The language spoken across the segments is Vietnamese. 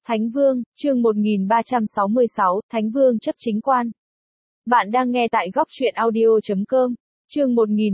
Thánh Vương, chương 1366, Thánh Vương chấp chính quan. Bạn đang nghe tại góc truyện audio.com. Chương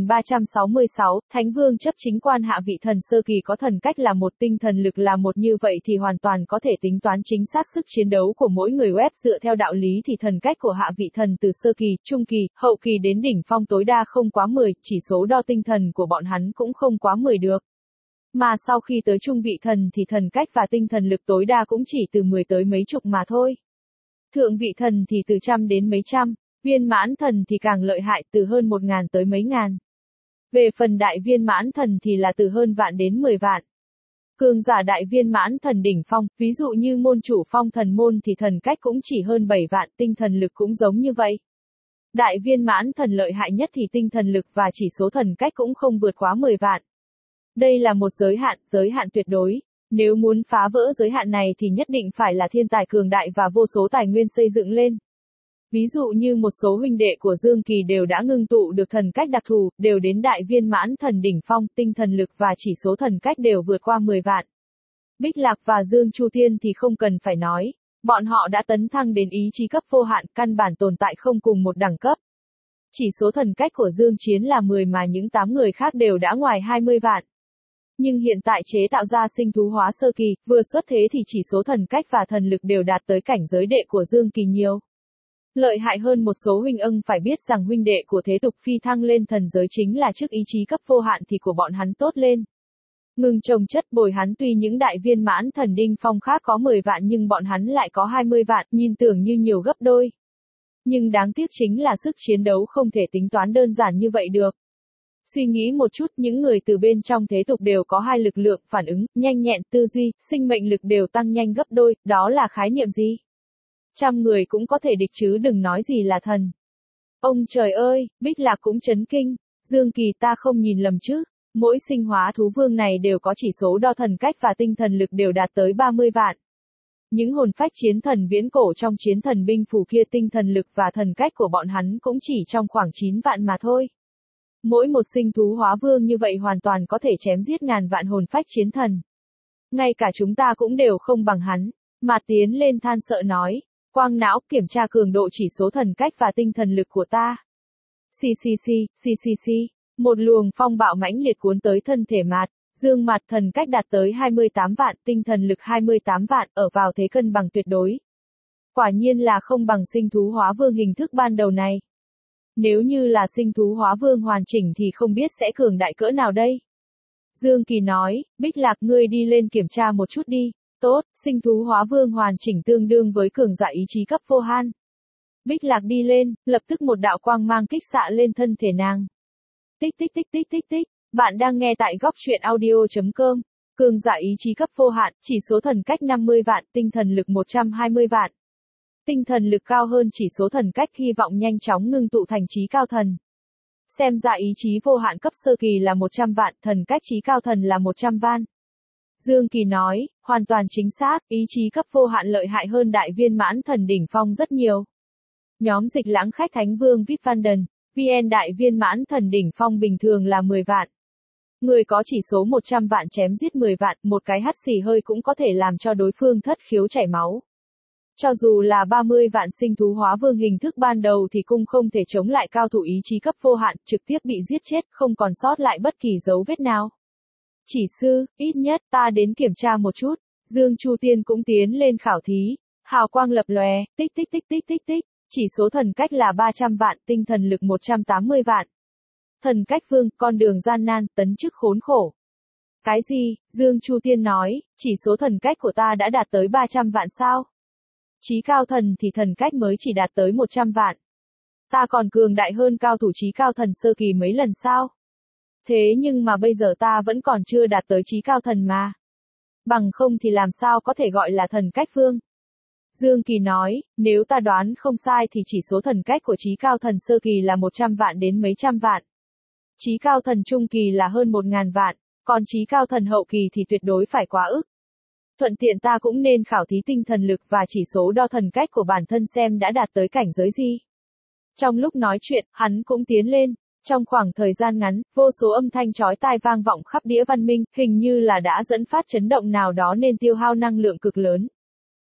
1366, Thánh Vương chấp chính quan. Hạ vị thần sơ kỳ có thần cách là một, tinh thần lực là một, như vậy thì hoàn toàn có thể tính toán chính xác sức chiến đấu của mỗi người. Web dựa theo đạo lý thì thần cách của hạ vị thần từ sơ kỳ, trung kỳ, hậu kỳ đến đỉnh phong tối đa không quá 10, chỉ số đo tinh thần của bọn hắn cũng không quá 10 được. Mà sau khi tới trung vị thần thì thần cách và tinh thần lực tối đa cũng chỉ từ 10 tới mấy chục mà thôi. Thượng vị thần thì từ trăm đến mấy trăm, viên mãn thần thì càng lợi hại, từ hơn 1.000 tới mấy ngàn. Về phần đại viên mãn thần thì là từ hơn vạn đến 10 vạn. Cường giả đại viên mãn thần đỉnh phong, ví dụ như môn chủ phong thần môn thì thần cách cũng chỉ hơn 7 vạn, tinh thần lực cũng giống như vậy. Đại viên mãn thần lợi hại nhất thì tinh thần lực và chỉ số thần cách cũng không vượt quá 10 vạn. Đây là một giới hạn tuyệt đối. Nếu muốn phá vỡ giới hạn này thì nhất định phải là thiên tài cường đại và vô số tài nguyên xây dựng lên. Ví dụ như một số huynh đệ của Dương Kỳ đều đã ngưng tụ được thần cách đặc thù, đều đến đại viên mãn thần đỉnh phong, tinh thần lực và chỉ số thần cách đều vượt qua 10 vạn. Bích Lạc và Dương Chu Thiên thì không cần phải nói, bọn họ đã tấn thăng đến ý chí cấp vô hạn, căn bản tồn tại không cùng một đẳng cấp. Chỉ số thần cách của Dương Chiến là 10 mà những 8 người khác đều đã ngoài 20 vạn. Nhưng hiện tại chế tạo ra sinh thú hóa sơ kỳ, vừa xuất thế thì chỉ số thần cách và thần lực đều đạt tới cảnh giới đệ của Dương Kỳ nhiều. Lợi hại hơn một số huynh ưng, phải biết rằng huynh đệ của thế tục phi thăng lên thần giới chính là trước ý chí cấp vô hạn thì của bọn hắn tốt lên. Ngừng trồng chất bồi hắn, tuy những đại viên mãn thần đinh phong khác có 10 vạn nhưng bọn hắn lại có 20 vạn, nhìn tưởng như nhiều gấp đôi. Nhưng đáng tiếc chính là sức chiến đấu không thể tính toán đơn giản như vậy được. Suy nghĩ một chút, những người từ bên trong thế tục đều có hai lực lượng, phản ứng, nhanh nhẹn, tư duy, sinh mệnh lực đều tăng nhanh gấp đôi, đó là khái niệm gì? Trăm người cũng có thể địch chứ đừng nói gì là thần. Ông trời ơi, Bích Lạc cũng chấn kinh. Dương Kỳ, ta không nhìn lầm chứ? Mỗi sinh hóa thú vương này đều có chỉ số đo thần cách và tinh thần lực đều đạt tới 30 vạn. Những hồn phách chiến thần viễn cổ trong chiến thần binh phù kia, tinh thần lực và thần cách của bọn hắn cũng chỉ trong khoảng 9 vạn mà thôi. Mỗi một sinh thú hóa vương như vậy hoàn toàn có thể chém giết ngàn vạn hồn phách chiến thần. Ngay cả chúng ta cũng đều không bằng hắn. Mạt tiến lên than sợ nói. Quang não, kiểm tra cường độ chỉ số thần cách và tinh thần lực của ta. Xì. Một luồng phong bạo mãnh liệt cuốn tới thân thể Mạt. Dương Mạt thần cách đạt tới 28 vạn, tinh thần lực 28 vạn, ở vào thế cân bằng tuyệt đối. Quả nhiên là không bằng sinh thú hóa vương hình thức ban đầu này. Nếu như là sinh thú hóa vương hoàn chỉnh thì không biết sẽ cường đại cỡ nào đây. Dương Kỳ nói, Bích Lạc, ngươi đi lên kiểm tra một chút đi. Tốt, sinh thú hóa vương hoàn chỉnh tương đương với cường giả ý chí cấp vô hạn. Bích Lạc đi lên, lập tức một đạo quang mang kích xạ lên thân thể nàng. Tích. Bạn đang nghe tại góc truyện audio.com. Cường giả ý chí cấp vô hạn, chỉ số thần cách 50 vạn, tinh thần lực 120 vạn. Tinh thần lực cao hơn chỉ số thần cách, hy vọng nhanh chóng ngưng tụ thành chí cao thần. Xem ra ý chí vô hạn cấp sơ kỳ là 100 vạn, thần cách chí cao thần là 100 vạn. Dương Kỳ nói, hoàn toàn chính xác, ý chí cấp vô hạn lợi hại hơn đại viên mãn thần đỉnh phong rất nhiều. Nhóm dịch lãng khách Thánh Vương VIP Vanden, VN đại viên mãn thần đỉnh phong bình thường là 10 vạn. Người có chỉ số 100 vạn chém giết 10 vạn, một cái hắt xì hơi cũng có thể làm cho đối phương thất khiếu chảy máu. Cho dù là 30 vạn sinh thú hóa vương hình thức ban đầu thì cũng không thể chống lại cao thủ ý chí cấp vô hạn, trực tiếp bị giết chết, không còn sót lại bất kỳ dấu vết nào. Chỉ sư, ít nhất ta đến kiểm tra một chút. Dương Chu Tiên cũng tiến lên khảo thí. Hào quang lập lòe, tích. Chỉ số thần cách là 300 vạn, tinh thần lực 180 vạn. Thần cách vương, con đường gian nan, tấn chức khốn khổ. Cái gì? Dương Chu Tiên nói, chỉ số thần cách của ta đã đạt tới 300 vạn sao? Chí cao thần thì thần cách mới chỉ đạt tới 100 vạn. Ta còn cường đại hơn cao thủ chí cao thần sơ kỳ mấy lần sao? Thế nhưng mà bây giờ ta vẫn còn chưa đạt tới chí cao thần mà. Bằng không thì làm sao có thể gọi là thần cách vương? Dương Kỳ nói, nếu ta đoán không sai thì chỉ số thần cách của chí cao thần sơ kỳ là 100 vạn đến mấy trăm vạn. Chí cao thần trung kỳ là hơn 1.000 vạn, còn chí cao thần hậu kỳ thì tuyệt đối phải quá ức. Thuận tiện ta cũng nên khảo thí tinh thần lực và chỉ số đo thần cách của bản thân xem đã đạt tới cảnh giới gì. Trong lúc nói chuyện, hắn cũng tiến lên. Trong khoảng thời gian ngắn, vô số âm thanh chói tai vang vọng khắp đĩa văn minh, hình như là đã dẫn phát chấn động nào đó nên tiêu hao năng lượng cực lớn.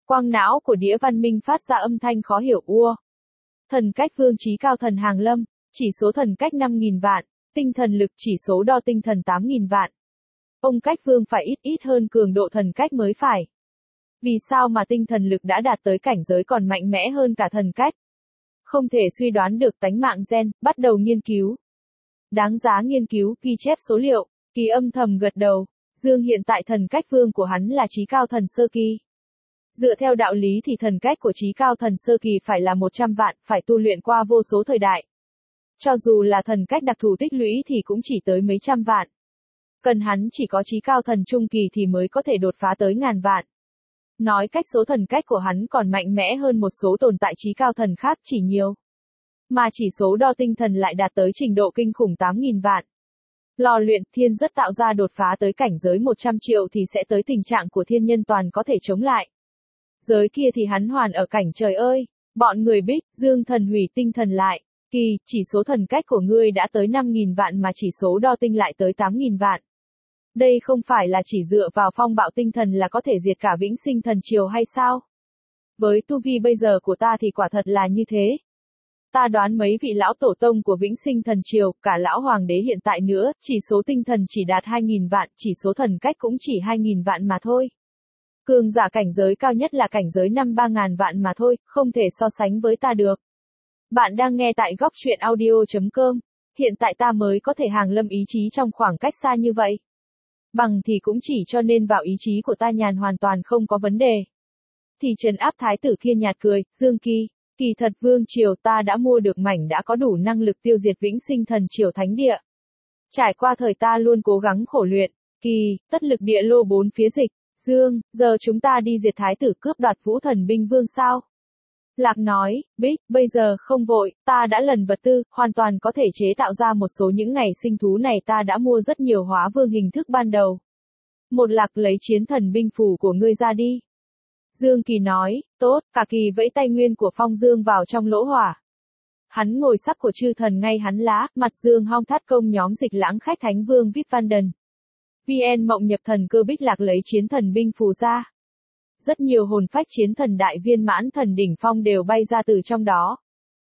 Quang não của đĩa văn minh phát ra âm thanh khó hiểu ua. Thần cách vương trí cao thần hàng lâm, chỉ số thần cách 5.000 vạn, tinh thần lực chỉ số đo tinh thần 8.000 vạn. Ông cách vương phải ít hơn cường độ thần cách mới phải. Vì sao mà tinh thần lực đã đạt tới cảnh giới còn mạnh mẽ hơn cả thần cách? Không thể suy đoán được tánh mạng gen, bắt đầu nghiên cứu. Đáng giá nghiên cứu, ghi chép số liệu, Kỳ âm thầm gật đầu. Dương hiện tại thần cách vương của hắn là trí cao thần sơ kỳ. Dựa theo đạo lý thì thần cách của trí cao thần sơ kỳ phải là 100 vạn, phải tu luyện qua vô số thời đại. Cho dù là thần cách đặc thù tích lũy thì cũng chỉ tới mấy trăm vạn. Cần hắn chỉ có trí cao thần trung kỳ thì mới có thể đột phá tới ngàn vạn. Nói cách số thần cách của hắn còn mạnh mẽ hơn một số tồn tại trí cao thần khác chỉ nhiều. Mà chỉ số đo tinh thần lại đạt tới trình độ kinh khủng 8.000 vạn. Lò luyện thiên rất tạo ra đột phá tới cảnh giới 100 triệu thì sẽ tới tình trạng của thiên nhân toàn có thể chống lại. Giới kia thì hắn hoàn ở cảnh trời ơi, bọn người Bích, Dương thần hủy tinh thần lại. Kỳ, chỉ số thần cách của ngươi đã tới 5.000 vạn mà chỉ số đo tinh lại tới 8.000 vạn. Đây không phải là chỉ dựa vào phong bạo tinh thần là có thể diệt cả vĩnh sinh thần triều hay sao? Với tu vi bây giờ của ta thì quả thật là như thế. Ta đoán mấy vị lão tổ tông của vĩnh sinh thần triều, cả lão hoàng đế hiện tại nữa, chỉ số tinh thần chỉ đạt 2.000 vạn, chỉ số thần cách cũng chỉ 2.000 vạn mà thôi. Cường giả cảnh giới cao nhất là cảnh giới 3.000 vạn mà thôi, không thể so sánh với ta được. Bạn đang nghe tại góc truyện audio.com. Hiện tại ta mới có thể hàng lâm ý chí trong khoảng cách xa như vậy. Bằng thì cũng chỉ cho nên vào ý chí của ta nhàn hoàn toàn không có vấn đề. Thì trấn áp thái tử kia nhạt cười, Dương Kỳ, kỳ thật vương triều ta đã mua được mảnh đã có đủ năng lực tiêu diệt vĩnh sinh thần triều thánh địa. Trải qua thời ta luôn cố gắng khổ luyện, Kỳ, tất lực địa lô 4 phía dịch, Dương, giờ chúng ta đi diệt thái tử cướp đoạt vũ thần binh vương sao? Lạc nói, Bích, bây giờ không vội, ta đã lần vật tư, hoàn toàn có thể chế tạo ra một số những ngày sinh thú này ta đã mua rất nhiều hóa vương hình thức ban đầu. Một Lạc lấy chiến thần binh phù của ngươi ra đi. Dương Kỳ nói, tốt, cả Kỳ vẫy tay nguyên của Phong Dương vào trong lỗ hỏa. Hắn ngồi sắc của chư thần ngay hắn lá, mặt Dương hong thắt công nhóm dịch lãng khách thánh vương Vip Van Den. VN mộng nhập thần cơ Bích Lạc lấy chiến thần binh phù ra. Rất nhiều hồn phách chiến thần đại viên mãn thần đỉnh phong đều bay ra từ trong đó.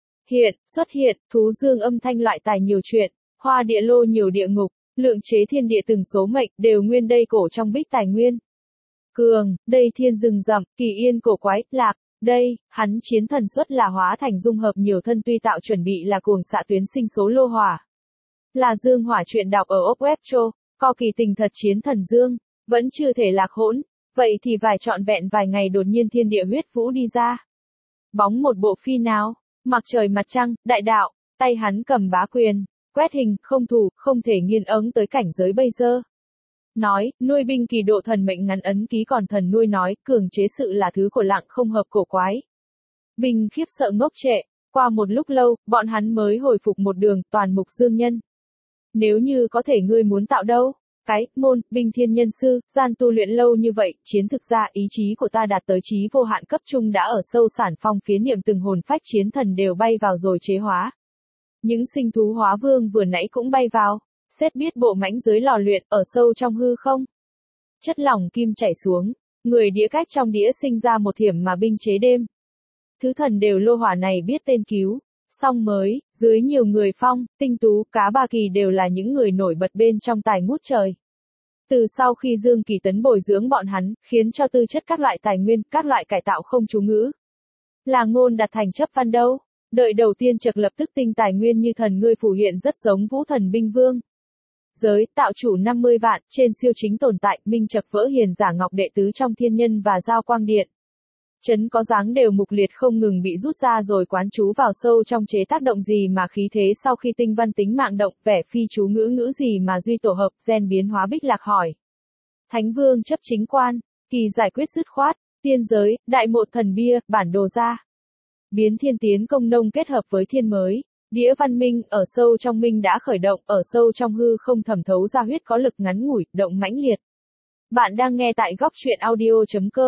Xuất hiện, thú dương âm thanh loại tài nhiều chuyện, hoa địa lô nhiều địa ngục, lượng chế thiên địa từng số mệnh, đều nguyên đây cổ trong bích tài nguyên. Cường, đây thiên rừng rậm, kỳ yên cổ quái, Lạc, đây, hắn chiến thần xuất là hóa thành dung hợp nhiều thân tuy tạo chuẩn bị là cuồng xạ tuyến sinh số lô hỏa. Là Dương hỏa chuyện đọc ở ốc web cho, co kỳ tình thật chiến thần Dương, vẫn chưa thể lạc hỗn. Vậy thì trọn vẹn vài ngày đột nhiên thiên địa huyết vũ đi ra. Bóng một bộ phi nào, mặc trời mặt trăng, đại đạo, tay hắn cầm bá quyền, quét hình, không thủ, không thể nghiền ống tới cảnh giới bây giờ. Nói, nuôi binh kỳ độ thần mệnh ngắn ấn ký còn thần nuôi nói, cường chế sự là thứ của lặng không hợp cổ quái. Binh khiếp sợ ngốc trệ, qua một lúc lâu, bọn hắn mới hồi phục một đường, toàn mục dương nhân. Nếu như có thể ngươi muốn tạo đâu? Cái, môn, binh thiên nhân sư, gian tu luyện lâu như vậy, chiến thực ra ý chí của ta đạt tới chí vô hạn cấp trung đã ở sâu sản phong phía niệm từng hồn phách chiến thần đều bay vào rồi chế hóa. Những sinh thú hóa vương vừa nãy cũng bay vào, xét biết bộ mãnh dưới lò luyện, ở sâu trong hư không. Chất lỏng kim chảy xuống, người đĩa cách trong đĩa sinh ra một thiểm mà binh chế đêm. Thứ thần đều lô hỏa này biết tên cứu. Song mới, dưới nhiều người phong, tinh tú, cá ba kỳ đều là những người nổi bật bên trong tài ngút trời. Từ sau khi Dương Kỳ tấn bồi dưỡng bọn hắn, khiến cho tư chất các loại tài nguyên, các loại cải tạo không chú ngữ. Là ngôn đặt thành chấp văn đâu. Đợi đầu tiên trực lập tức tinh tài nguyên như thần ngươi phủ hiện rất giống vũ thần binh vương. Giới, tạo chủ 50 vạn, trên siêu chính tồn tại, minh trật vỡ hiền giả ngọc đệ tứ trong thiên nhân và giao quang điện. Chấn có dáng đều mục liệt không ngừng bị rút ra rồi quán chú vào sâu trong chế tác động gì mà khí thế sau khi tinh văn tính mạng động vẻ phi chú ngữ gì mà duy tổ hợp gen biến hóa Bích Lạc hỏi. Thánh vương chấp chính quan, Kỳ giải quyết dứt khoát, tiên giới, đại mộ thần bia, bản đồ ra. Biến thiên tiến công nông kết hợp với thiên mới, đĩa văn minh ở sâu trong minh đã khởi động, ở sâu trong hư không thẩm thấu ra huyết có lực ngắn ngủi, động mãnh liệt. Bạn đang nghe tại góc truyện audio.com.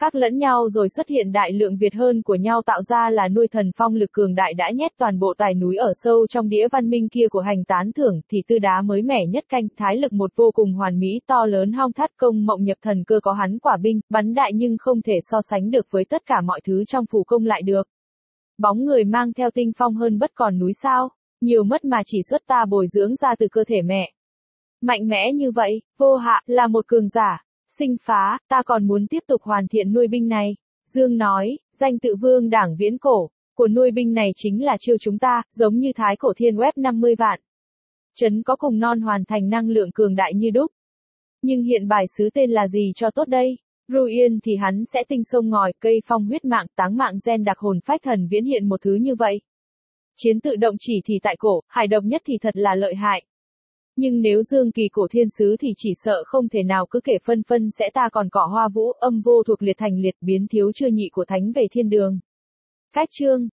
khác lẫn nhau rồi xuất hiện đại lượng Việt hơn của nhau tạo ra là nuôi thần phong lực cường đại đã nhét toàn bộ tài núi ở sâu trong đĩa văn minh kia của hành tán thưởng thì tư đá mới mẻ nhất canh thái lực một vô cùng hoàn mỹ to lớn hong thắt công mộng nhập thần cơ có hắn quả binh, bắn đại nhưng không thể so sánh được với tất cả mọi thứ trong phủ công lại được. Bóng người mang theo tinh phong hơn bất còn núi sao, nhiều mất mà chỉ xuất ta bồi dưỡng ra từ cơ thể mẹ. Mạnh mẽ như vậy, vô hạ, là một cường giả. Sinh phá, ta còn muốn tiếp tục hoàn thiện nuôi binh này. Dương nói, danh tự vương đảng viễn cổ, của nuôi binh này chính là chiêu chúng ta, giống như thái cổ thiên web 50 vạn. Trấn có cùng non hoàn thành năng lượng cường đại như đúc. Nhưng hiện bài sứ tên là gì cho tốt đây? Ruyên thì hắn sẽ tinh sông ngòi, cây phong huyết mạng, táng mạng gen đặc hồn phách thần viễn hiện một thứ như vậy. Chiến tự động chỉ thì tại cổ, hải độc nhất thì thật là lợi hại. Nhưng nếu dương kỳ cổ thiên sứ thì chỉ sợ không thể nào cứ kể phân phân sẽ ta còn cỏ hoa vũ âm vô thuộc liệt thành liệt biến thiếu chưa nhị của thánh về thiên đường. Cách chương